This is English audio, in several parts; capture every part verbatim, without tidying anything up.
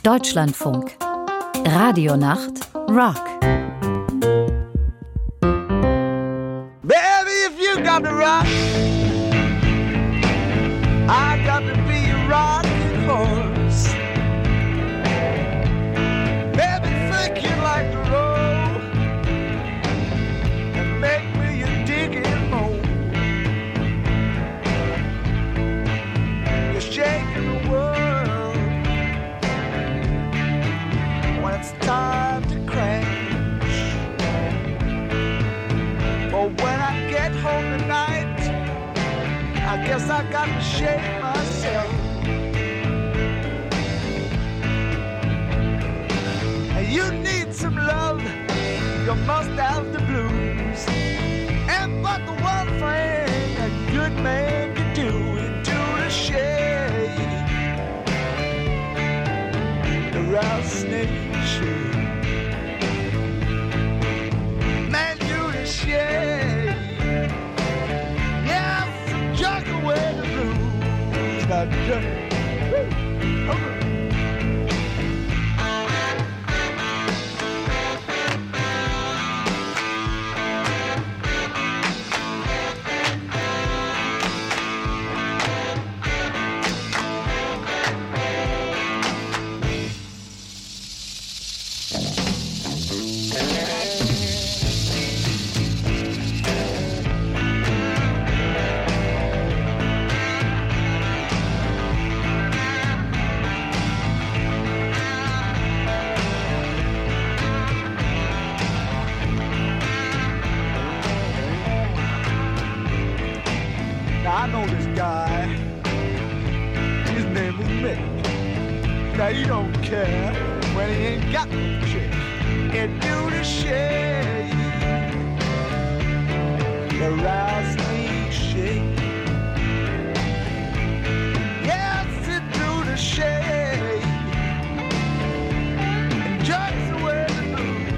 Deutschlandfunk. Radionacht Rock. Baby, if you got the rock, I got to be a rocking horse. Baby, think you like the road and make me a digging hole. You're shaking the world when it's time to crash. But when I get home tonight, I guess I got to shake myself. And you need some love, you must have the blues. And but the one thing a good man can do is do the shake, the rattlesnake shake. Man, do the shake. Yeah, jug away the blues. Now jug. Woo. Okay. I know this guy, his name is Mick. Now he don't care when he ain't got no chick. And do the shake, the rattlesnake shake. Yes, it do the shake, and jugs away the blues.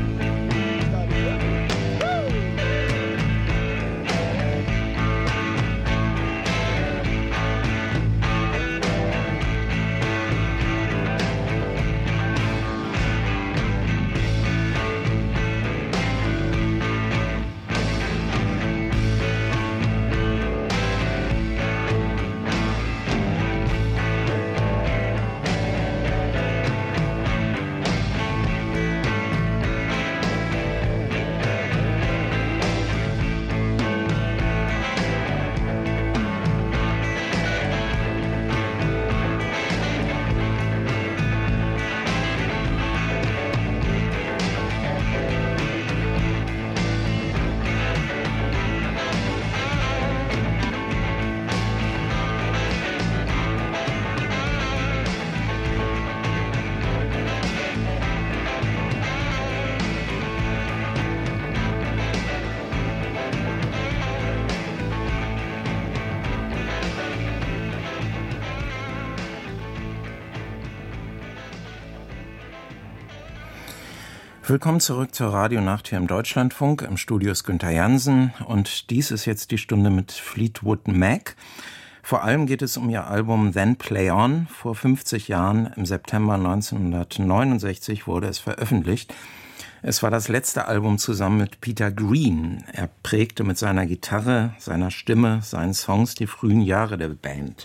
Willkommen zurück zur Radionacht hier im Deutschlandfunk. Im Studio ist Günther Jansen und dies ist jetzt die Stunde mit Fleetwood Mac. Vor allem geht es um ihr Album Then Play On. Vor fünfzig Jahren, im September neunzehnhundertneunundsechzig, wurde es veröffentlicht. Es war das letzte Album zusammen mit Peter Green. Er prägte mit seiner Gitarre, seiner Stimme, seinen Songs die frühen Jahre der Band.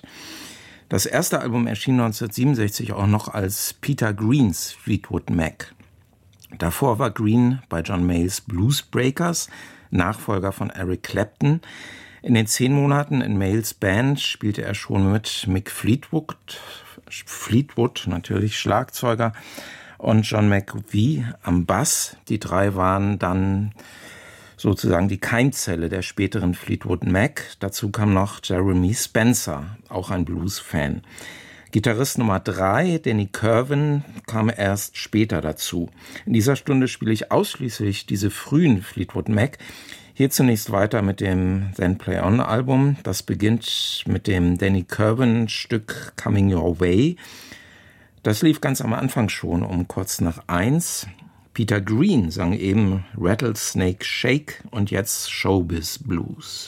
Das erste Album erschien neunzehnhundertsiebenundsechzig auch noch als Peter Greens Fleetwood Mac. Davor war Green bei John Mayalls Blues Breakers, Nachfolger von Eric Clapton. In den zehn Monaten in Mayalls Band spielte er schon mit Mick Fleetwood, Fleetwood natürlich Schlagzeuger, und John McVie am Bass. Die drei waren dann sozusagen die Keimzelle der späteren Fleetwood Mac. Dazu kam noch Jeremy Spencer, auch ein Blues-Fan. Gitarrist Nummer drei, Danny Kirwan, kam erst später dazu. In dieser Stunde spiele ich ausschließlich diese frühen Fleetwood Mac. Hier zunächst weiter mit dem Then Play On Album. Das beginnt mit dem Danny Kirwan Stück Coming Your Way. Das lief ganz am Anfang schon um kurz nach eins. Peter Green sang eben Rattlesnake Shake und jetzt Showbiz Blues.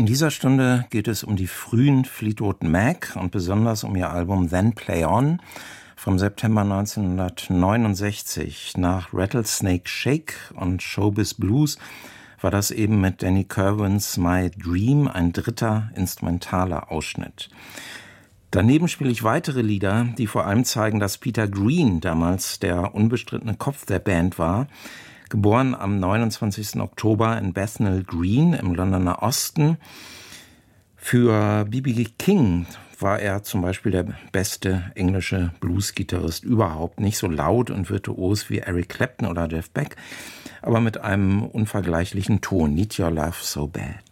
In dieser Stunde geht es um die frühen Fleetwood Mac und besonders um ihr Album Then Play On vom September neunzehnhundertneunundsechzig. Nach Rattlesnake Shake und Showbiz Blues war das eben mit Danny Kirwans My Dream ein dritter instrumentaler Ausschnitt. Daneben spiele ich weitere Lieder, die vor allem zeigen, dass Peter Green damals der unbestrittene Kopf der Band war. Geboren am neunundzwanzigsten Oktober in Bethnal Green im Londoner Osten. Für B B King war er zum Beispiel der beste englische Blues-Gitarrist überhaupt. Nicht so laut und virtuos wie Eric Clapton oder Jeff Beck, aber mit einem unvergleichlichen Ton. Need Your Love So Bad.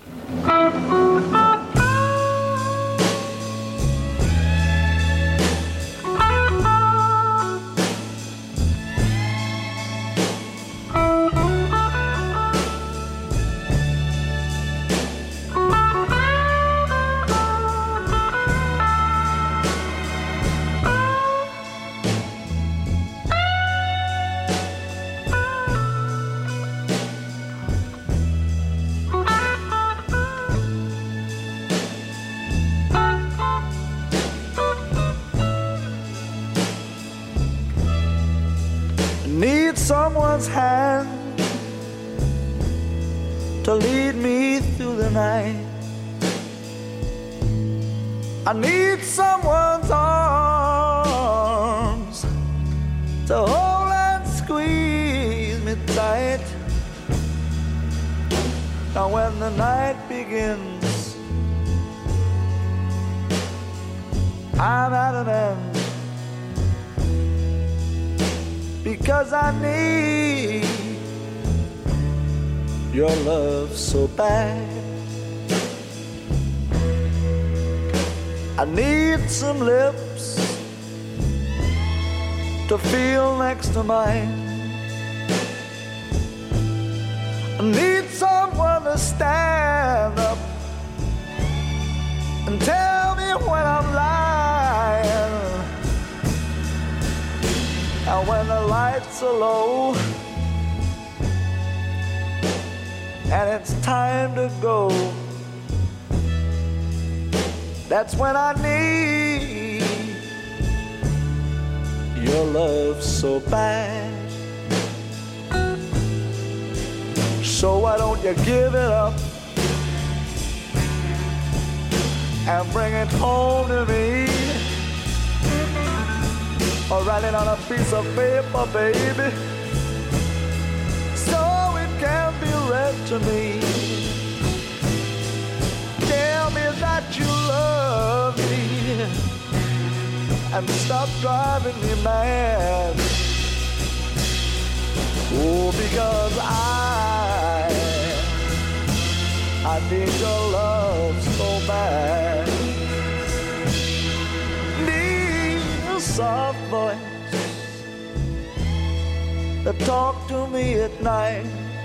Someone's hand to lead me through the night. I need someone's arms to hold and squeeze me tight. Now when the night begins, I'm at an end. Because I need your love so bad. I need some lips to feel next to mine. I need someone to stand up and tell me when I'm lying. And when the lights are low and it's time to go, that's when I need your love so bad. So why don't you give it up and bring it home to me? Or write it on a piece of paper, baby, so it can be read to me. Tell me that you love me and stop driving me mad. Oh, because I, I need your love so bad. Soft voice that talk to me at night.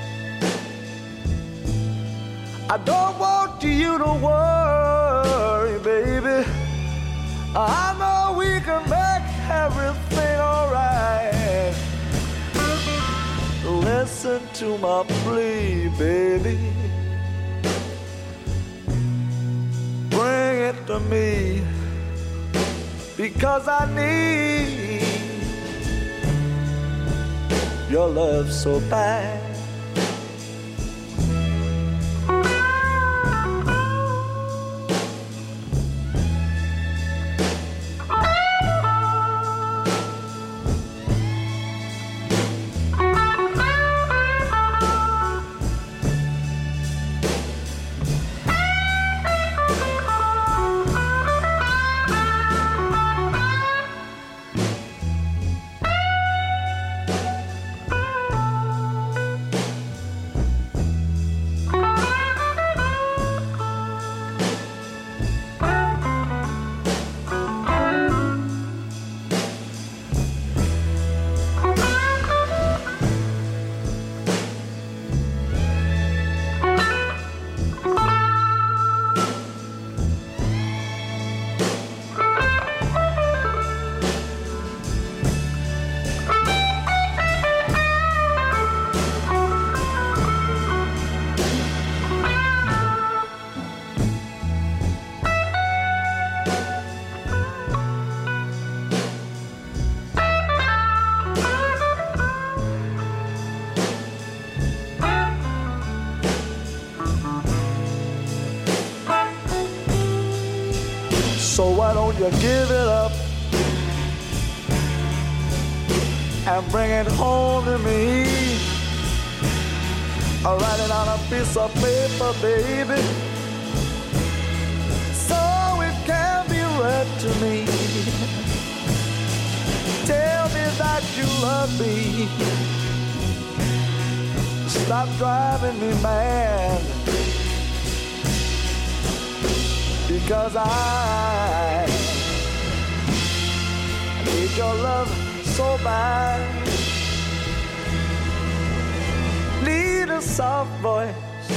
I don't want you to worry, baby. I know we can make everything alright. Listen to my plea, baby. Bring it to me. Because I need your love so bad. So why don't you give it up and bring it home to me? I'll write it on a piece of paper, baby, so it can be read to me. Tell me that you love me. Stop driving me mad, because I need your love so bad. Need a soft voice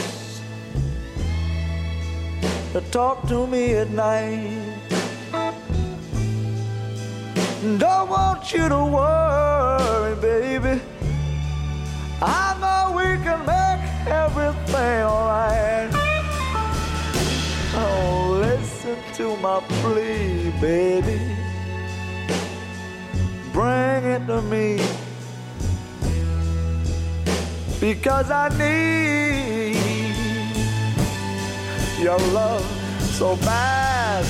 to talk to me at night. Don't want you to worry, baby. I know we can make everything alright. Oh, listen to my plea, baby. Bring it to me, because I need your love so bad.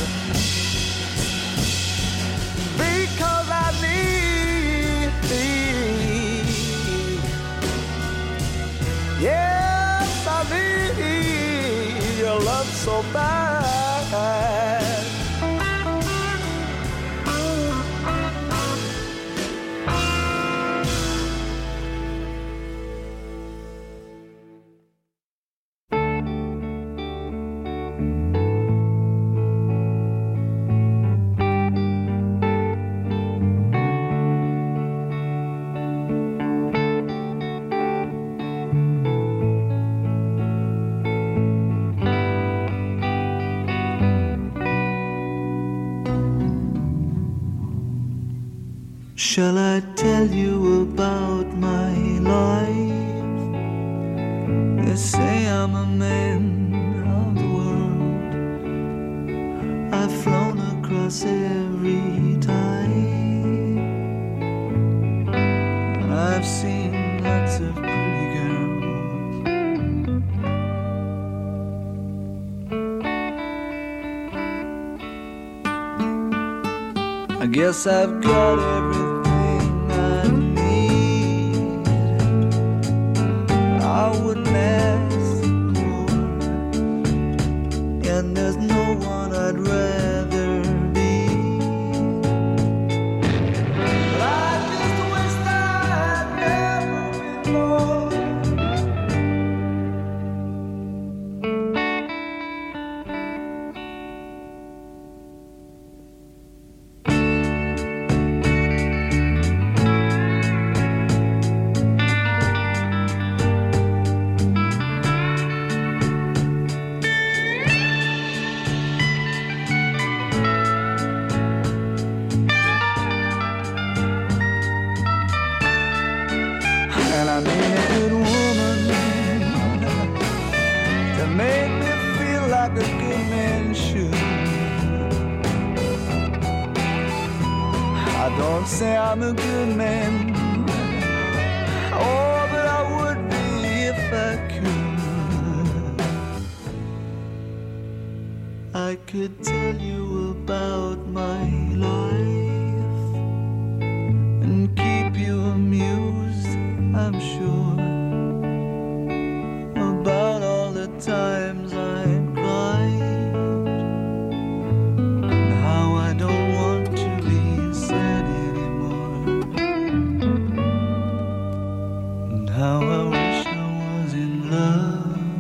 Because I need, yes, I need your love so bad. Shall I tell you about my life? They say I'm a man of the world. I've flown across every tide, and I've seen lots of pretty girls. I guess I've got everything say I'm a good man. Oh, but I would be if I could. I could tell you about my life and keep you amused, I'm sure, about all the times I cried and how I don't want to be sad and how I wish I was in love.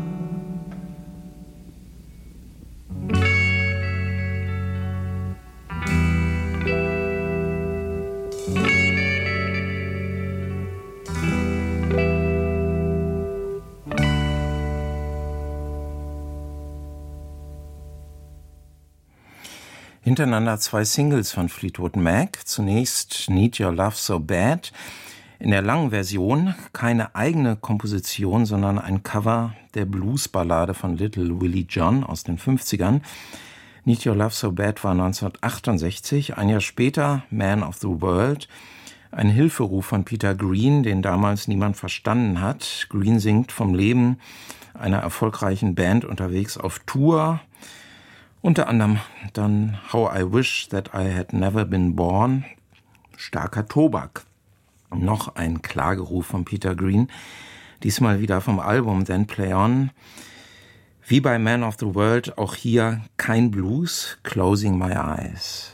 Hintereinander zwei Singles von Fleetwood Mac. Zunächst Need Your Love So Bad. In der langen Version keine eigene Komposition, sondern ein Cover der Bluesballade von Little Willie John aus den fünfzigern. Need Your Love So Bad war neunzehnhundertachtundsechzig. Ein Jahr später Man of the World. Ein Hilferuf von Peter Green, den damals niemand verstanden hat. Green singt vom Leben einer erfolgreichen Band unterwegs auf Tour. Unter anderem dann How I Wish That I Had Never Been Born, starker Tobak. Noch ein Klageruf von Peter Green, diesmal wieder vom Album Then Play On. Wie bei Man of the World auch hier kein Blues, Closing My Eyes.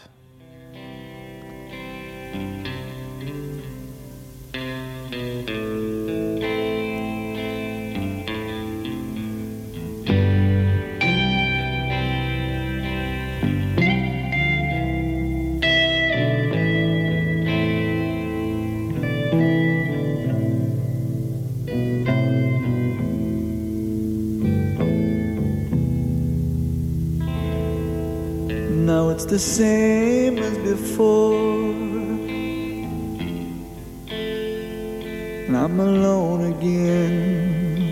Now it's the same as before, and I'm alone again.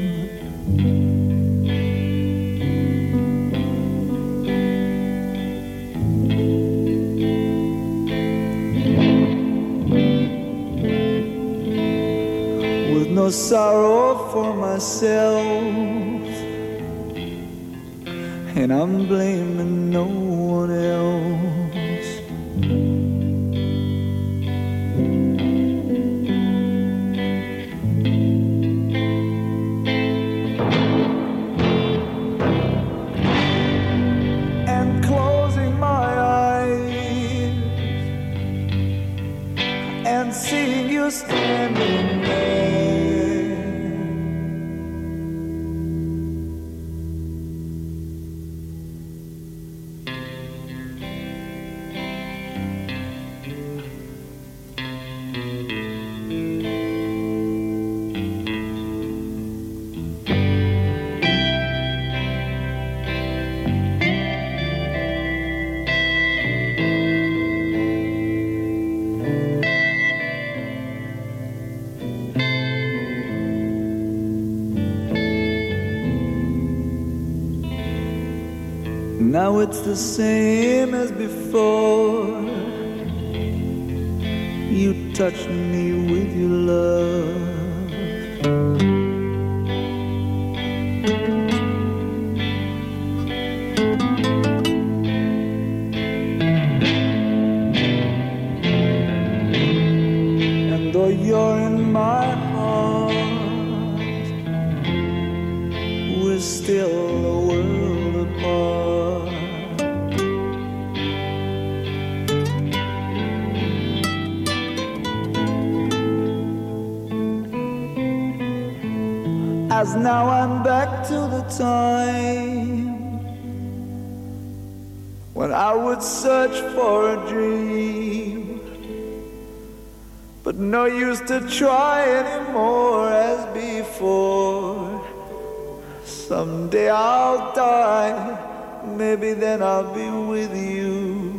With no sorrow for myself, and I'm blaming no one else. And closing my eyes and seeing you standing there. Now it's the same as before. You touch me with your love. And though you're in my heart, we're still a world apart. As now I'm back to the time when I would search for a dream, but no use to try anymore as before. Someday I'll die, maybe then I'll be with you.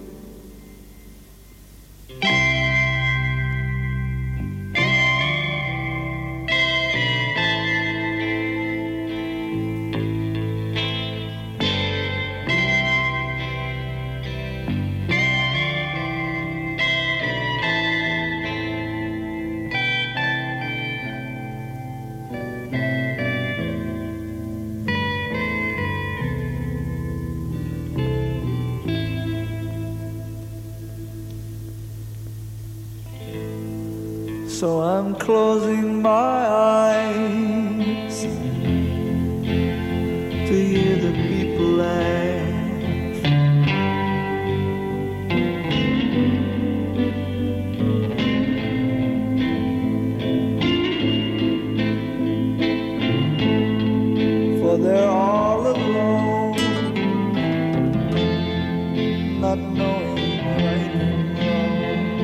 So I'm closing my eyes to hear the people laugh. For they're all alone, not knowing right and wrong.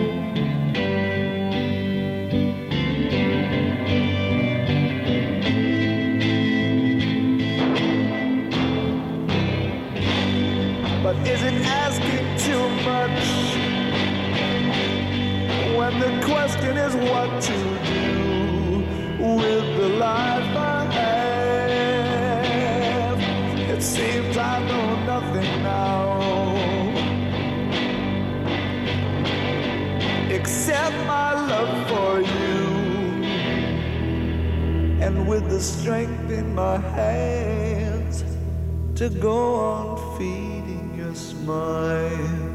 But is it asking too much when the question is what to do with the life I have? It seems I know nothing now except my love for you, and with the strength in my hands to go on feeding. mine.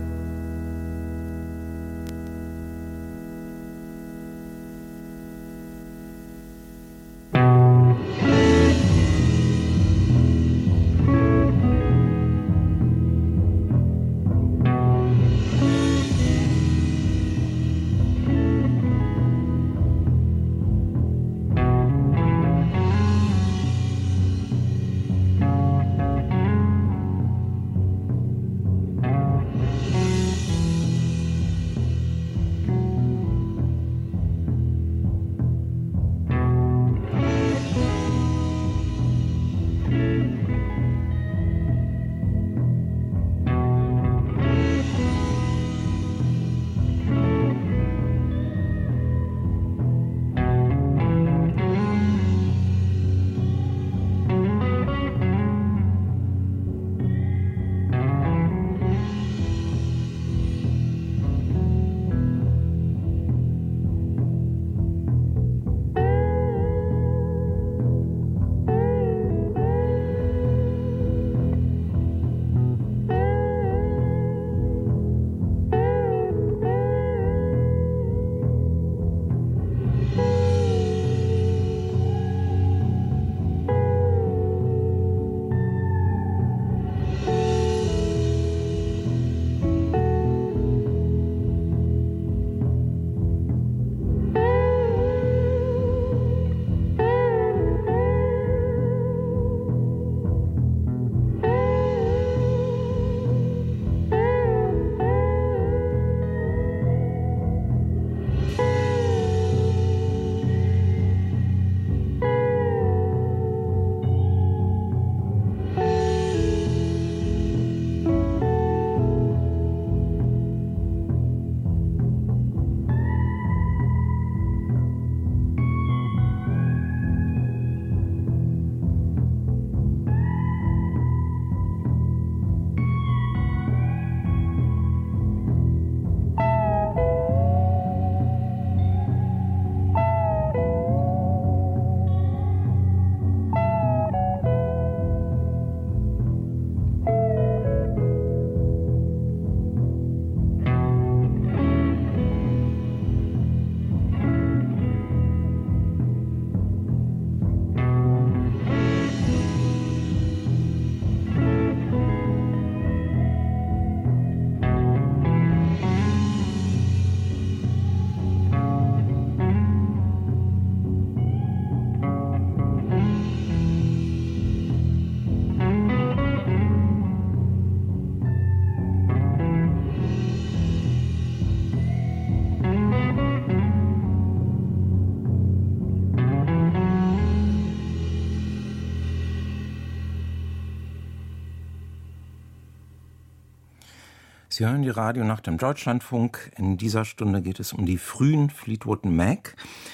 Sie hören die Radionacht im Deutschlandfunk. In dieser Stunde geht es um die frühen Fleetwood Mac.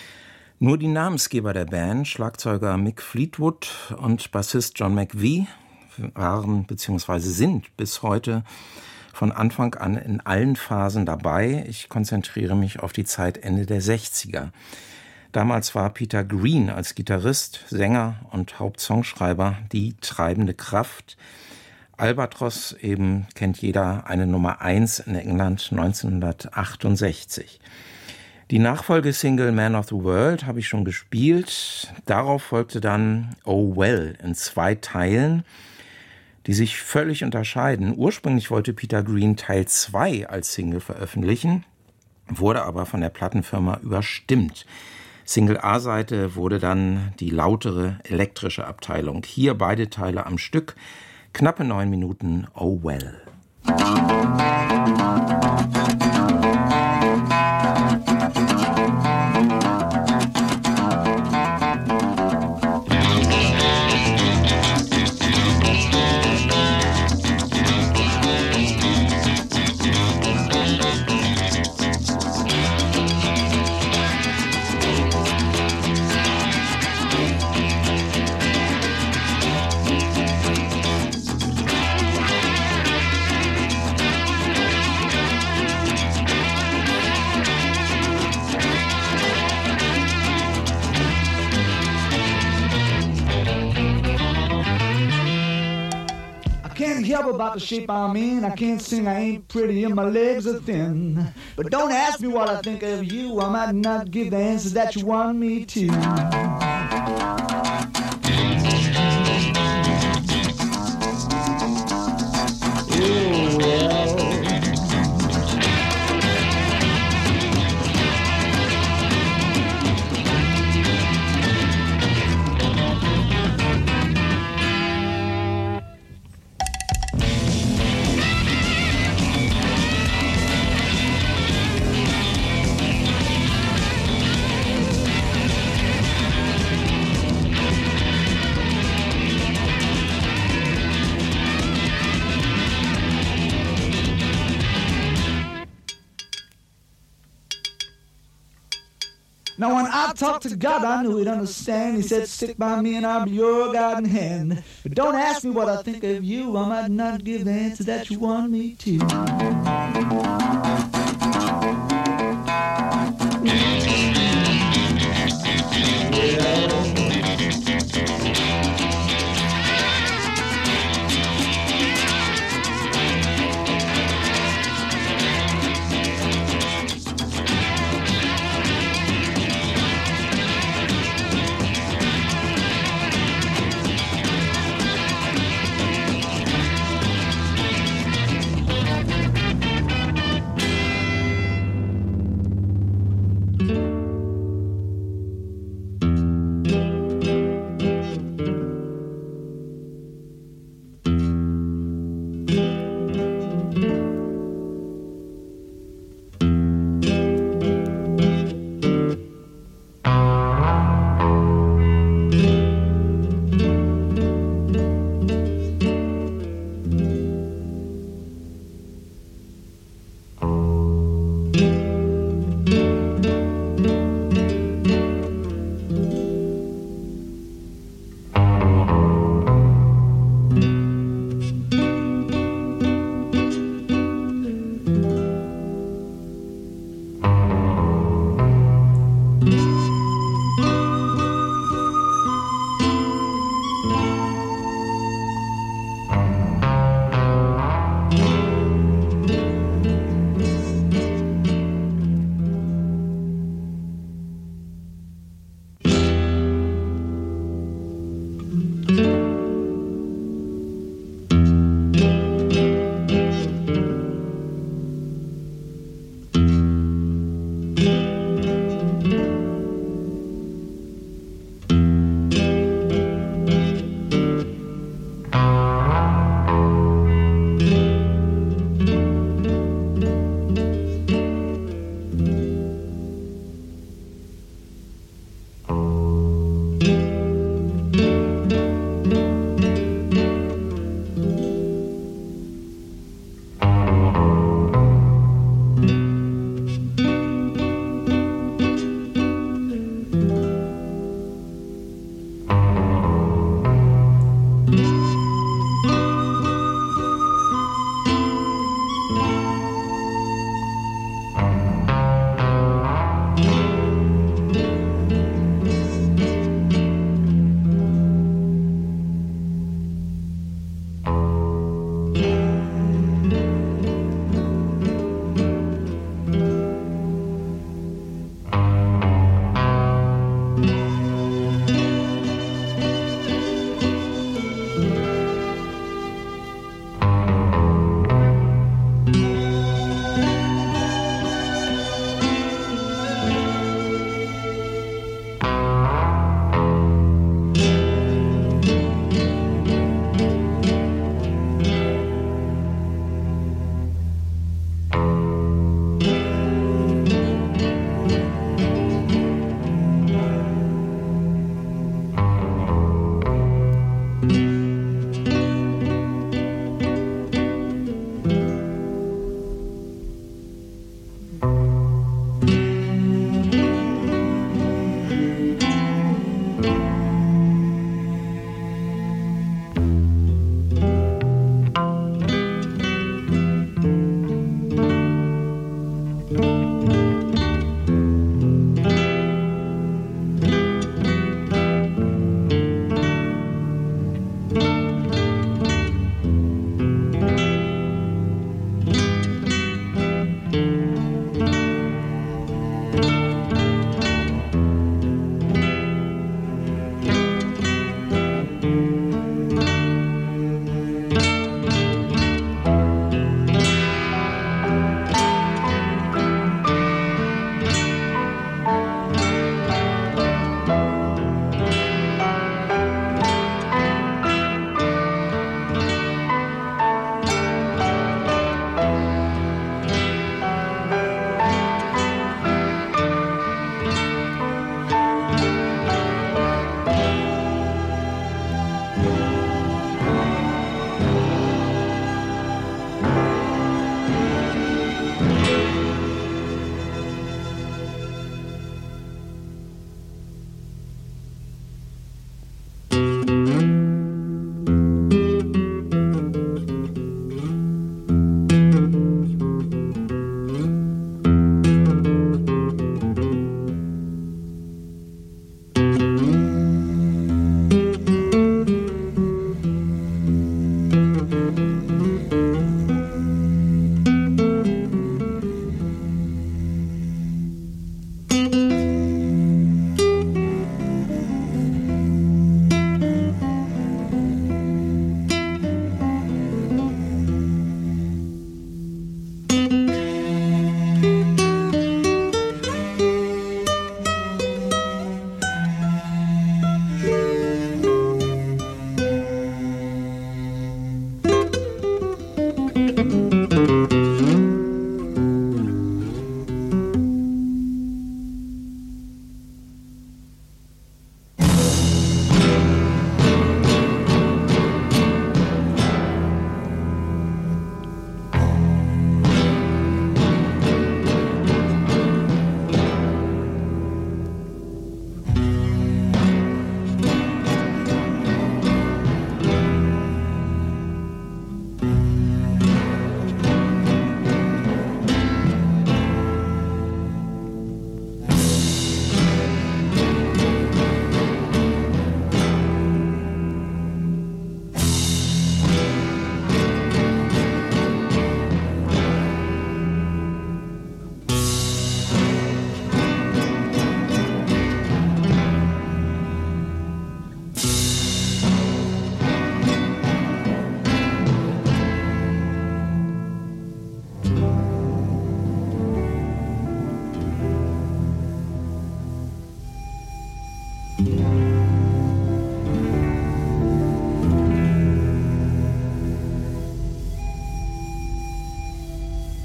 Nur die Namensgeber der Band, Schlagzeuger Mick Fleetwood und Bassist John McVie, waren bzw. sind bis heute von Anfang an in allen Phasen dabei. Ich konzentriere mich auf die Zeit Ende der sechziger. Damals war Peter Green als Gitarrist, Sänger und Hauptsongschreiber die treibende Kraft. Albatros eben kennt jeder, eine Nummer eins in England neunzehnhundertachtundsechzig. Die Nachfolgesingle Man of the World habe ich schon gespielt. Darauf folgte dann Oh Well in zwei Teilen, die sich völlig unterscheiden. Ursprünglich wollte Peter Green Teil zwei als Single veröffentlichen, wurde aber von der Plattenfirma überstimmt. Single A-Seite wurde dann die lautere elektrische Abteilung. Hier beide Teile am Stück. Knappe neun Minuten, Oh Well. trouble about the shape I'm in. I can't sing, I ain't pretty, and my legs are thin. But don't ask me what I think of you. I might not give the answers that you want me to. Oh, well. Now when I talk to God, I knew he'd understand. He said, stick by me and I'll be your guiding hand. But don't ask me what I think of you. I might not give the answer that you want me to.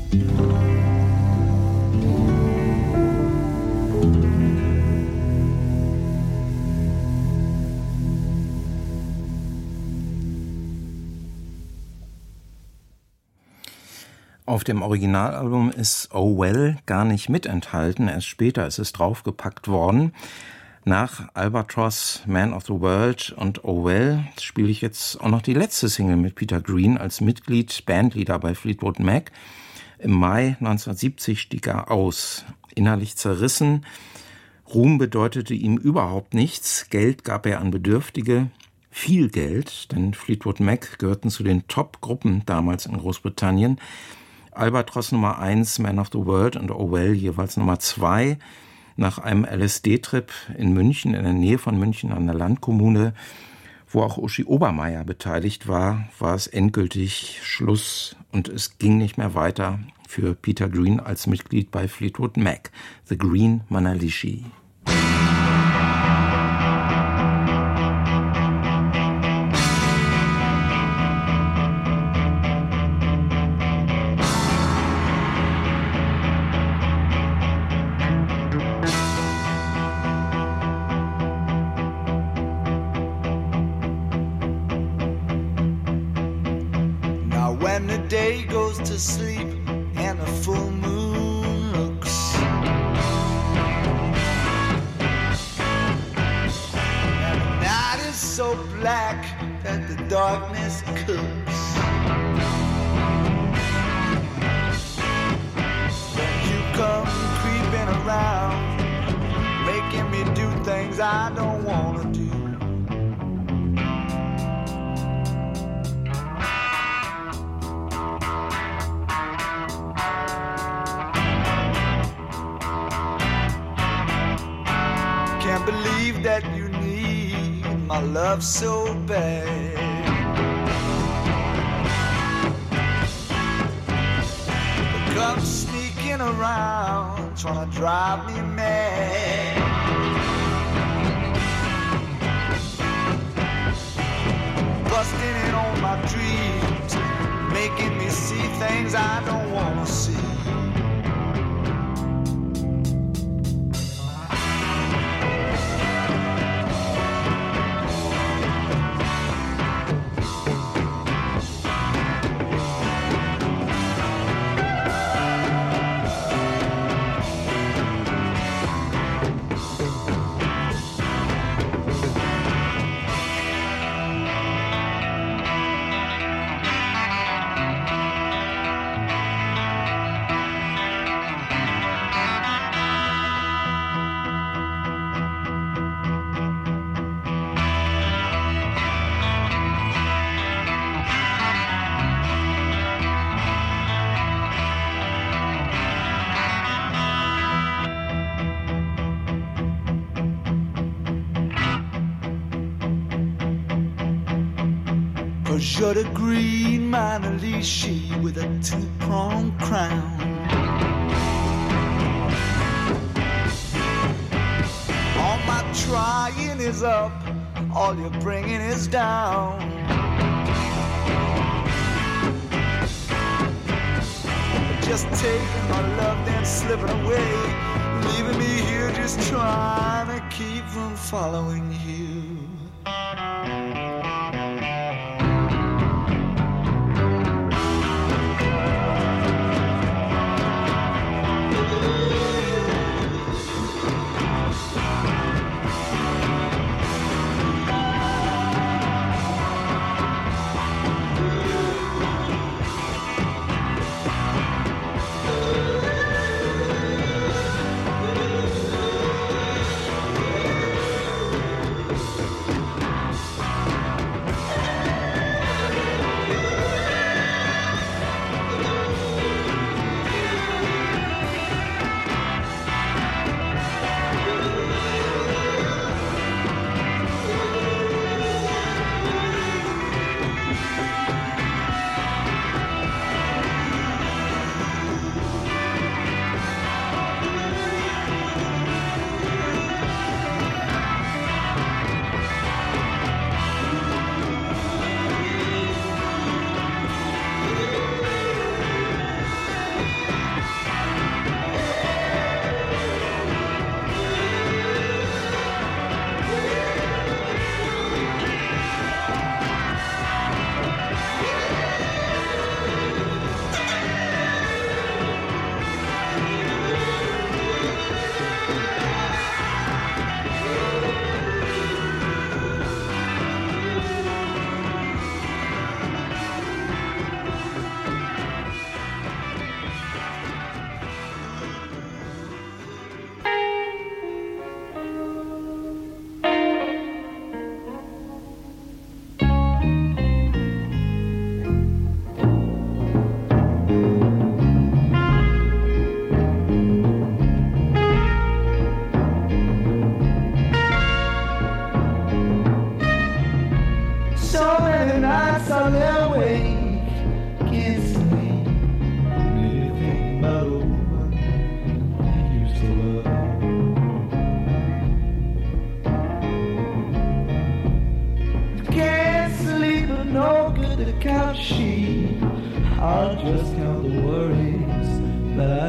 Auf dem Originalalbum ist Oh Well gar nicht mit enthalten, erst später ist es draufgepackt worden. Nach Albatross, Man of the World und Oh Well spiele ich jetzt auch noch die letzte Single mit Peter Green als Mitglied, Bandleader bei Fleetwood Mac. Im Mai neunzehnhundertsiebzig stieg er aus, innerlich zerrissen. Ruhm bedeutete ihm überhaupt nichts, Geld gab er an Bedürftige, viel Geld, denn Fleetwood Mac gehörten zu den Top-Gruppen damals in Großbritannien. Albatross Nummer eins, Man of the World und Oh Well jeweils Nummer zwei. Nach einem L S D-Trip in München, in der Nähe von München an der Landkommune, wo auch Uschi Obermeier beteiligt war, war es endgültig Schluss und es ging nicht mehr weiter für Peter Green als Mitglied bei Fleetwood Mac. The Green Manalishi. Sleep and the full moon looks, and the night is so black that the darkness cooks. Then you come creeping around, making me do things I don't wanna do. That you need my love so bad. But come sneaking around, trying to drive me mad. Busting in on my dreams, making me see things I don't wanna see. You're the green Manalishi with a two-pronged crown. All my trying is up, all you're bringing is down. Just taking my love, then slipping away, leaving me here just trying to keep from following you.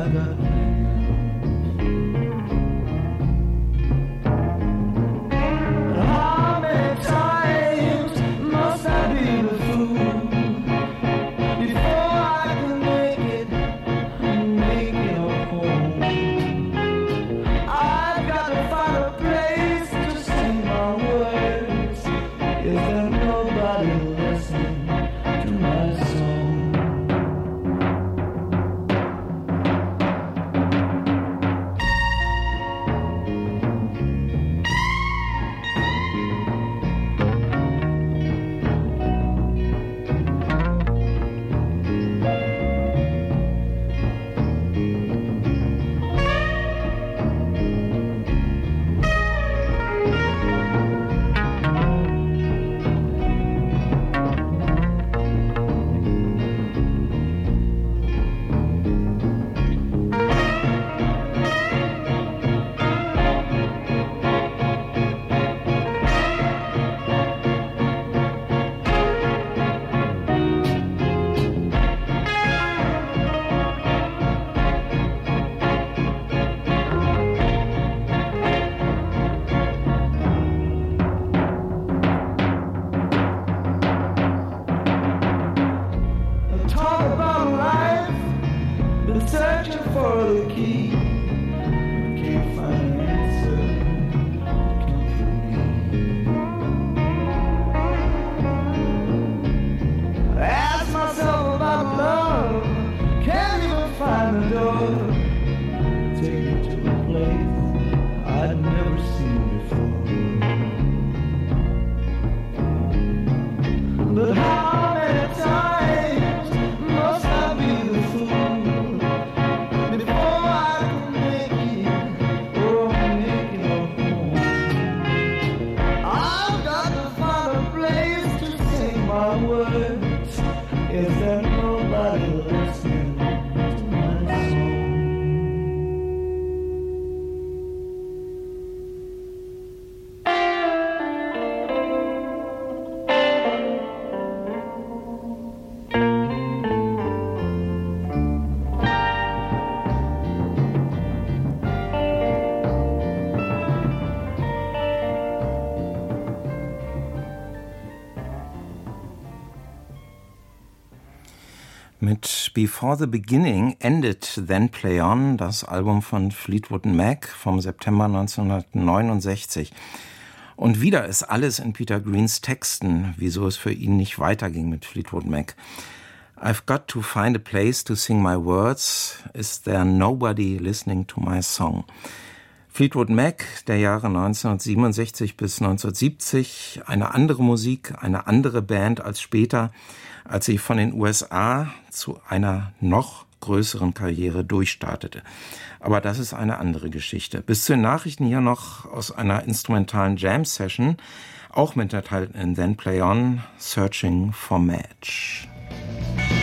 Mit Before the Beginning endet Then Play On, das Album von Fleetwood Mac vom September neunzehnhundertneunundsechzig. Und wieder ist alles in Peter Greens Texten, wieso es für ihn nicht weiterging mit Fleetwood Mac. I've got to find a place to sing my words. Is there nobody listening to my song? Fleetwood Mac, der Jahre neunzehnhundertsiebenundsechzig bis neunzehnhundertsiebzig, eine andere Musik, eine andere Band als später, als sie von den U S A zu einer noch größeren Karriere durchstartete. Aber das ist eine andere Geschichte. Bis zu den Nachrichten hier noch aus einer instrumentalen Jam-Session, auch mit enthalten in Then Play On, Searching for Match.